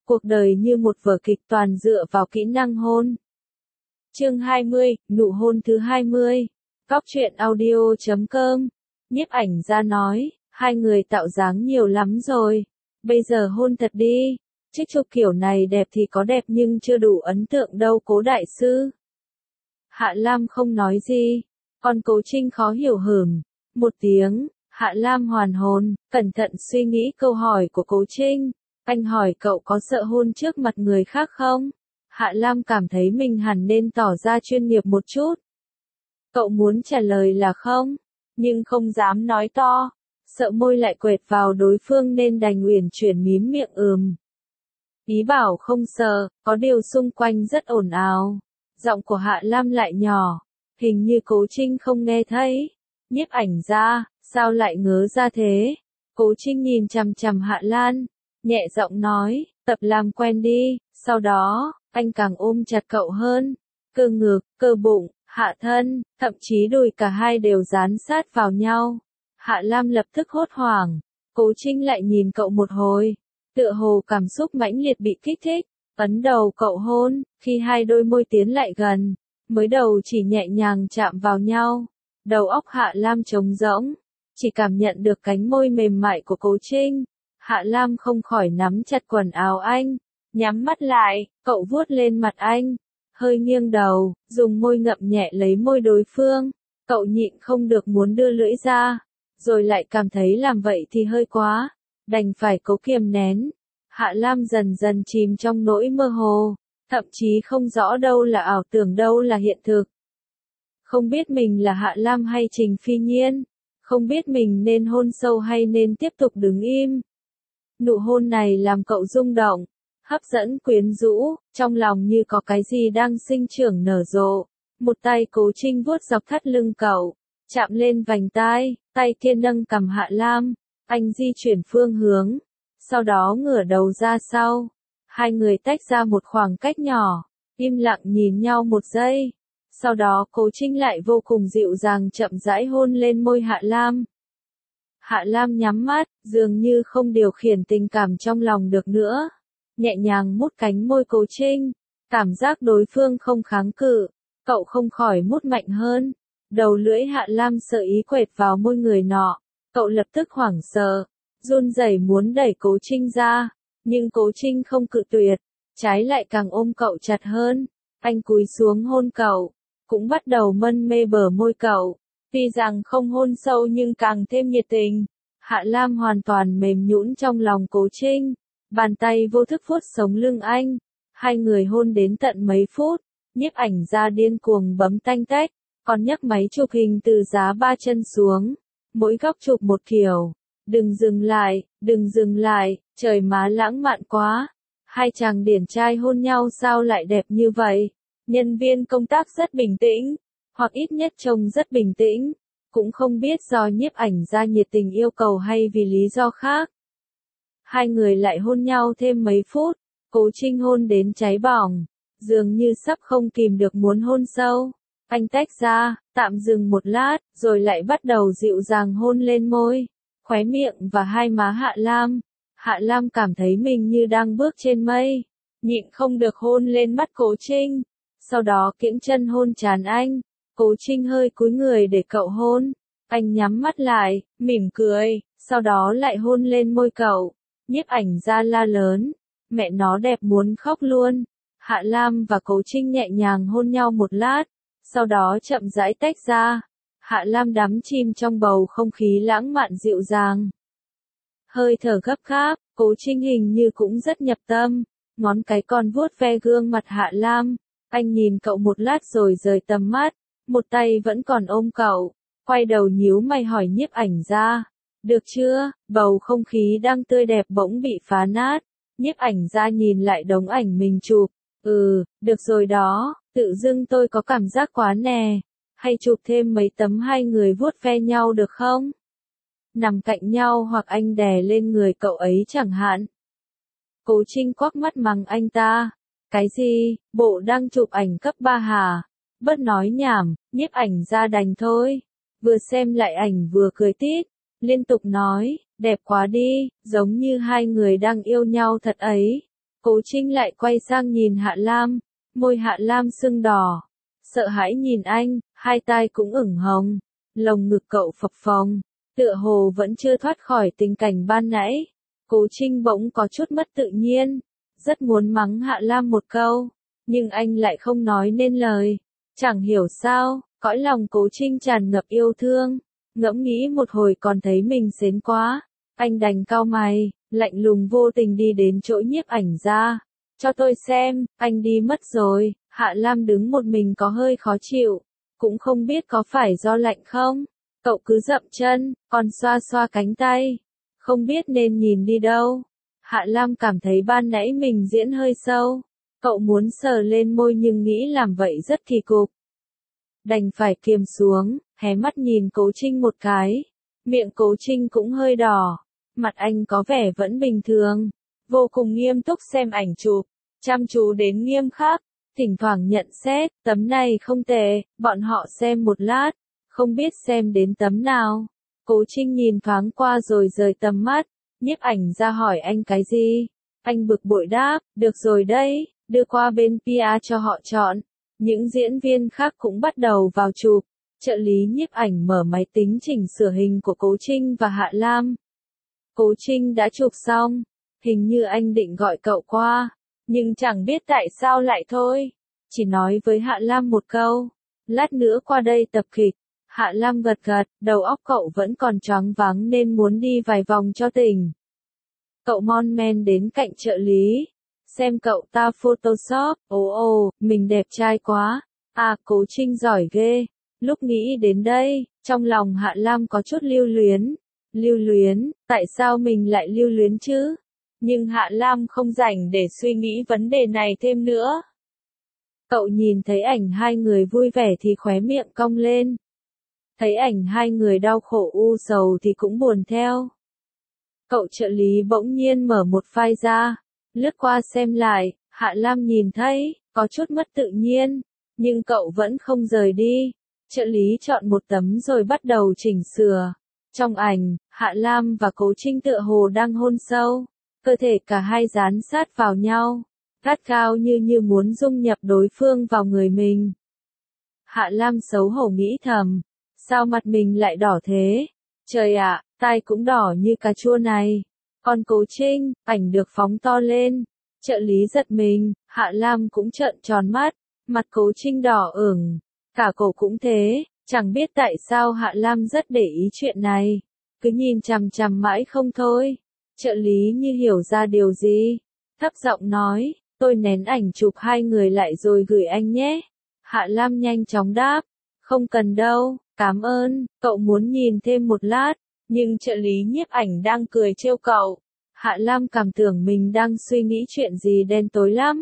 Cuộc đời như một vở kịch toàn dựa vào kỹ năng hôn. Chương 20, nụ hôn thứ 20. Góc truyện audio.com. Nhiếp ảnh gia nói, hai người tạo dáng nhiều lắm rồi. Bây giờ hôn thật đi. Trích chụp kiểu này đẹp thì có đẹp nhưng chưa đủ ấn tượng đâu Cố đại sư. Hạ Lam không nói gì. Còn Cố Trinh khó hiểu hửm. Một tiếng, Hạ Lam hoàn hồn, cẩn thận suy nghĩ câu hỏi của Cố Trinh. Anh hỏi cậu có sợ hôn trước mặt người khác không? Hạ Lam cảm thấy mình hẳn nên tỏ ra chuyên nghiệp một chút. Cậu muốn trả lời là không, nhưng không dám nói to. Sợ môi lại quệt vào đối phương nên đành uyển chuyển mím miệng Ý bảo không sợ, có điều xung quanh rất ồn ào. Giọng của Hạ Lam lại nhỏ, hình như Cố Trinh không nghe thấy. Nhiếp ảnh gia, sao lại ngớ ra thế? Cố Trinh nhìn chằm chằm Hạ Lan, nhẹ giọng nói, tập làm quen đi. Sau đó, anh càng ôm chặt cậu hơn. Cơ ngực, cơ bụng, hạ thân, thậm chí đùi cả hai đều dán sát vào nhau. Hạ Lam lập tức hốt hoảng. Cố Trinh lại nhìn cậu một hồi, tựa hồ cảm xúc mãnh liệt bị kích thích, ấn đầu cậu hôn. Khi hai đôi môi tiến lại gần, mới đầu chỉ nhẹ nhàng chạm vào nhau, đầu óc Hạ Lam trống rỗng, chỉ cảm nhận được cánh môi mềm mại của Cố Trinh. Hạ Lam không khỏi nắm chặt quần áo anh, nhắm mắt lại, cậu vuốt lên mặt anh, hơi nghiêng đầu, dùng môi ngậm nhẹ lấy môi đối phương. Cậu nhịn không được muốn đưa lưỡi ra, rồi lại cảm thấy làm vậy thì hơi quá, đành phải cố kiềm nén. Hạ Lam dần dần chìm trong nỗi mơ hồ, thậm chí không rõ đâu là ảo tưởng đâu là hiện thực. Không biết mình là Hạ Lam hay Trình Phi Nhiên, không biết mình nên hôn sâu hay nên tiếp tục đứng im. Nụ hôn này làm cậu rung động, hấp dẫn quyến rũ, trong lòng như có cái gì đang sinh trưởng nở rộ. Một tay Cố Trinh vuốt dọc thắt lưng cậu, chạm lên vành tai, tay kia nâng cằm Hạ Lam, anh di chuyển phương hướng, sau đó ngửa đầu ra sau. Hai người tách ra một khoảng cách nhỏ, im lặng nhìn nhau một giây. Sau đó Cố Trinh lại vô cùng dịu dàng chậm rãi hôn lên môi Hạ Lam. Hạ Lam nhắm mắt, dường như không điều khiển tình cảm trong lòng được nữa. Nhẹ nhàng mút cánh môi Cố Trinh, cảm giác đối phương không kháng cự, cậu không khỏi mút mạnh hơn. Đầu lưỡi Hạ Lam sợ ý quệt vào môi người nọ, cậu lập tức hoảng sợ, run rẩy muốn đẩy Cố Trinh ra, nhưng Cố Trinh không cự tuyệt, trái lại càng ôm cậu chặt hơn. Anh cúi xuống hôn cậu, cũng bắt đầu mân mê bờ môi cậu. Tuy rằng không hôn sâu nhưng càng thêm nhiệt tình. Hạ Lam hoàn toàn mềm nhũn trong lòng Cố Trinh, bàn tay vô thức vuốt sống lưng anh. Hai người hôn đến tận mấy phút, nhiếp ảnh gia điên cuồng bấm tanh tách, còn nhấc máy chụp hình từ giá 3 chân xuống, mỗi góc chụp một kiểu. Đừng dừng lại, trời má lãng mạn quá. Hai chàng điển trai hôn nhau sao lại đẹp như vậy? Nhân viên công tác rất bình tĩnh, hoặc ít nhất trông rất bình tĩnh, cũng không biết do nhiếp ảnh gia nhiệt tình yêu cầu hay vì lý do khác. Hai người lại hôn nhau thêm mấy phút, Cố Trinh hôn đến cháy bỏng, dường như sắp không kìm được muốn hôn sâu. Anh tách ra, tạm dừng một lát, rồi lại bắt đầu dịu dàng hôn lên môi, khóe miệng và hai má Hạ Lam. Hạ Lam cảm thấy mình như đang bước trên mây, nhịn không được hôn lên mắt Cố Trinh, sau đó kiễng chân hôn trán anh. Cố Trinh hơi cúi người để cậu hôn, anh nhắm mắt lại, mỉm cười, sau đó lại hôn lên môi cậu. Nhiếp ảnh gia la lớn, mẹ nó đẹp muốn khóc luôn. Hạ Lam và Cố Trinh nhẹ nhàng hôn nhau một lát, sau đó chậm rãi tách ra. Hạ Lam đắm chìm trong bầu không khí lãng mạn dịu dàng. Hơi thở gấp gáp, Cố Trinh hình như cũng rất nhập tâm, ngón cái còn vuốt ve gương mặt Hạ Lam. Anh nhìn cậu một lát rồi rời tầm mắt, một tay vẫn còn ôm cậu, quay đầu nhíu mày hỏi nhiếp ảnh gia, được chưa? Bầu không khí đang tươi đẹp bỗng bị phá nát. Nhiếp ảnh gia nhìn lại đống ảnh mình chụp, được rồi đó, tự dưng tôi có cảm giác quá nè, hay chụp thêm mấy tấm hai người vuốt ve nhau được không? Nằm cạnh nhau hoặc anh đè lên người cậu ấy chẳng hạn. Cố Trinh quắc mắt mắng anh ta. Cái gì, bộ đang chụp ảnh cấp 3 hả? Bớt nói nhảm, nhiếp ảnh gia đành thôi. Vừa xem lại ảnh vừa cười tít, liên tục nói, đẹp quá đi, giống như hai người đang yêu nhau thật ấy. Cố Trinh lại quay sang nhìn Hạ Lam, môi Hạ Lam sưng đỏ, sợ hãi nhìn anh, hai tai cũng ửng hồng, lồng ngực cậu phập phồng, tựa hồ vẫn chưa thoát khỏi tình cảnh ban nãy. Cố Trinh bỗng có chút mất tự nhiên, rất muốn mắng Hạ Lam một câu, nhưng anh lại không nói nên lời. Chẳng hiểu sao, cõi lòng Cố Trinh tràn ngập yêu thương, ngẫm nghĩ một hồi còn thấy mình sến quá. Anh đành cau mày, lạnh lùng vô tình đi đến chỗ nhiếp ảnh ra. Cho tôi xem, anh đi mất rồi. Hạ Lam đứng một mình có hơi khó chịu, cũng không biết có phải do lạnh không. Cậu cứ dậm chân, còn xoa xoa cánh tay, không biết nên nhìn đi đâu. Hạ Lam cảm thấy ban nãy mình diễn hơi sâu. Cậu muốn sờ lên môi nhưng nghĩ làm vậy rất kỳ cục. Đành phải kiềm xuống, hé mắt nhìn Cố Trinh một cái. Miệng Cố Trinh cũng hơi đỏ, mặt anh có vẻ vẫn bình thường, vô cùng nghiêm túc xem ảnh chụp, chăm chú đến nghiêm khắc, thỉnh thoảng nhận xét, tấm này không tệ, bọn họ xem một lát, không biết xem đến tấm nào. Cố Trinh nhìn thoáng qua rồi rời tầm mắt, nhiếp ảnh ra hỏi anh cái gì. Anh bực bội đáp, được rồi đấy, đưa qua bên PR cho họ chọn. Những diễn viên khác cũng bắt đầu vào chụp. Trợ lý nhiếp ảnh mở máy tính chỉnh sửa hình của Cố Trinh và Hạ Lam. Cố Trinh đã chụp xong, hình như anh định gọi cậu qua, nhưng chẳng biết tại sao lại thôi. Chỉ nói với Hạ Lam một câu, lát nữa qua đây tập kịch. Hạ Lam gật gật, đầu óc cậu vẫn còn choáng váng nên muốn đi vài vòng cho tỉnh. Cậu mon men đến cạnh trợ lý, xem cậu ta Photoshop, ồ, mình đẹp trai quá, à Cố Trinh giỏi ghê. Lúc nghĩ đến đây, trong lòng Hạ Lam có chút lưu luyến, tại sao mình lại lưu luyến chứ? Nhưng Hạ Lam không rảnh để suy nghĩ vấn đề này thêm nữa. Cậu nhìn thấy ảnh hai người vui vẻ thì khóe miệng cong lên. Thấy ảnh hai người đau khổ u sầu thì cũng buồn theo. Cậu trợ lý bỗng nhiên mở một file ra, lướt qua xem lại, Hạ Lam nhìn thấy, có chút mất tự nhiên, nhưng cậu vẫn không rời đi. Trợ lý chọn một tấm rồi bắt đầu chỉnh sửa. Trong ảnh, Hạ Lam và Cố Trinh tựa hồ đang hôn sâu, cơ thể cả hai dán sát vào nhau, gắt gao như muốn dung nhập đối phương vào người mình. Hạ Lam xấu hổ nghĩ thầm, sao mặt mình lại đỏ thế? Trời ạ, tai cũng đỏ như cà chua này. Còn Cố Trinh, ảnh được phóng to lên. Trợ lý giật mình, Hạ Lam cũng trợn tròn mắt, mặt Cố Trinh đỏ ửng, cả cổ cũng thế. Chẳng biết tại sao Hạ Lam rất để ý chuyện này, cứ nhìn chằm chằm mãi không thôi. Trợ lý như hiểu ra điều gì, thấp giọng nói, tôi nén ảnh chụp hai người lại rồi gửi anh nhé. Hạ Lam nhanh chóng đáp, không cần đâu, cảm ơn, cậu muốn nhìn thêm một lát, nhưng trợ lý nhiếp ảnh đang cười trêu cậu. Hạ Lam cảm tưởng mình đang suy nghĩ chuyện gì đen tối lắm.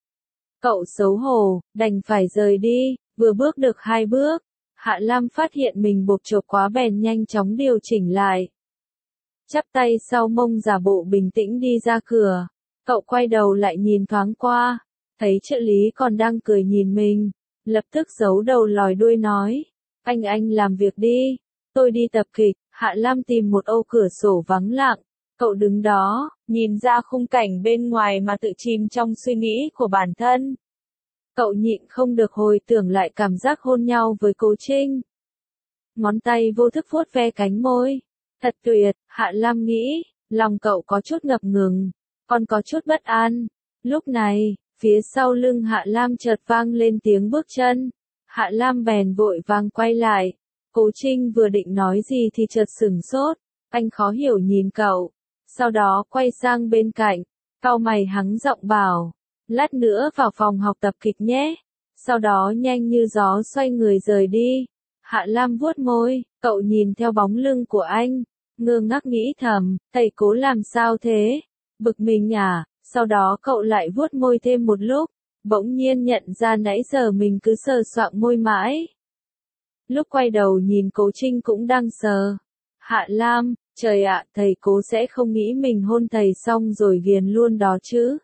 Cậu xấu hổ, đành phải rời đi, vừa bước được 2 bước. Hạ Lam phát hiện mình bộp chộp quá bèn nhanh chóng điều chỉnh lại. Chắp tay sau mông giả bộ bình tĩnh đi ra cửa. Cậu quay đầu lại nhìn thoáng qua, thấy trợ lý còn đang cười nhìn mình, lập tức giấu đầu lòi đuôi nói, anh làm việc đi, tôi đi tập kịch. Hạ Lam tìm một ô cửa sổ vắng lặng, cậu đứng đó, nhìn ra khung cảnh bên ngoài mà tự chìm trong suy nghĩ của bản thân. Cậu nhịn không được hồi tưởng lại cảm giác hôn nhau với Cố Trinh. Ngón tay vô thức vuốt ve cánh môi. Thật tuyệt, Hạ Lam nghĩ, lòng cậu có chút ngập ngừng, còn có chút bất an. Lúc này, phía sau lưng Hạ Lam chợt vang lên tiếng bước chân. Hạ Lam bèn vội vàng quay lại. Cố Trinh vừa định nói gì thì chợt sửng sốt. Anh khó hiểu nhìn cậu. Sau đó quay sang bên cạnh, cau mày hắng giọng bảo, lát nữa vào phòng học tập kịch nhé. Sau đó nhanh như gió xoay người rời đi. Hạ Lam vuốt môi, cậu nhìn theo bóng lưng của anh, ngơ ngác nghĩ thầm, thầy Cố làm sao thế? Bực mình à? Sau đó cậu lại vuốt môi thêm một lúc, bỗng nhiên nhận ra nãy giờ mình cứ sờ soạng môi mãi. Lúc quay đầu nhìn Cố Trinh cũng đang sờ. Hạ Lam, trời ạ, thầy Cố sẽ không nghĩ mình hôn thầy xong rồi ghiền luôn đó chứ.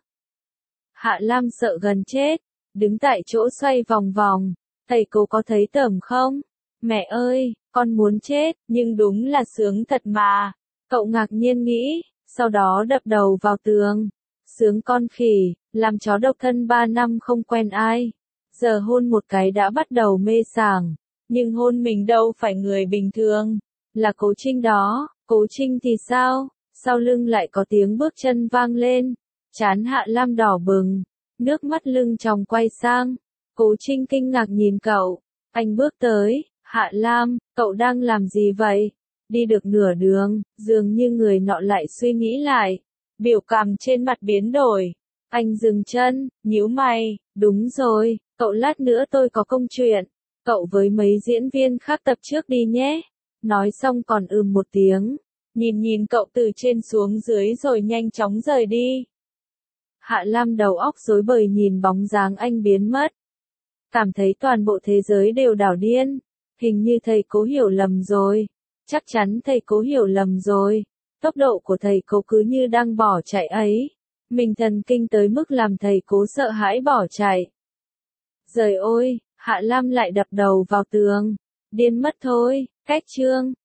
Hạ Lam sợ gần chết, đứng tại chỗ xoay vòng vòng, thầy Cố có thấy tởm không? Mẹ ơi, con muốn chết, nhưng đúng là sướng thật mà. Cậu ngạc nhiên nghĩ, sau đó đập đầu vào tường. sướng con khỉ, làm chó độc thân 3 năm không quen ai. Giờ hôn một cái đã bắt đầu mê sảng, nhưng hôn mình đâu phải người bình thường, là Cố Trinh đó. Cố Trinh thì sao? Sau lưng lại có tiếng bước chân vang lên, trán Hạ Lam đỏ bừng, nước mắt lưng tròng quay sang. Cố Trinh kinh ngạc nhìn cậu, anh bước tới, Hạ Lam, cậu đang làm gì vậy? Đi được nửa đường, dường như người nọ lại suy nghĩ lại, biểu cảm trên mặt biến đổi. Anh dừng chân, nhíu mày, đúng rồi, cậu lát nữa tôi có công chuyện, cậu với mấy diễn viên khác tập trước đi nhé. Nói xong còn một tiếng, nhìn cậu từ trên xuống dưới rồi nhanh chóng rời đi. Hạ Lam đầu óc rối bời nhìn bóng dáng anh biến mất. Cảm thấy toàn bộ thế giới đều đảo điên. Hình như thầy Cố hiểu lầm rồi. Chắc chắn thầy Cố hiểu lầm rồi. Tốc độ của thầy Cố cứ như đang bỏ chạy ấy. Mình thần kinh tới mức làm thầy Cố sợ hãi bỏ chạy. Giời ơi, Hạ Lam lại đập đầu vào tường. Điên mất thôi, cách chương.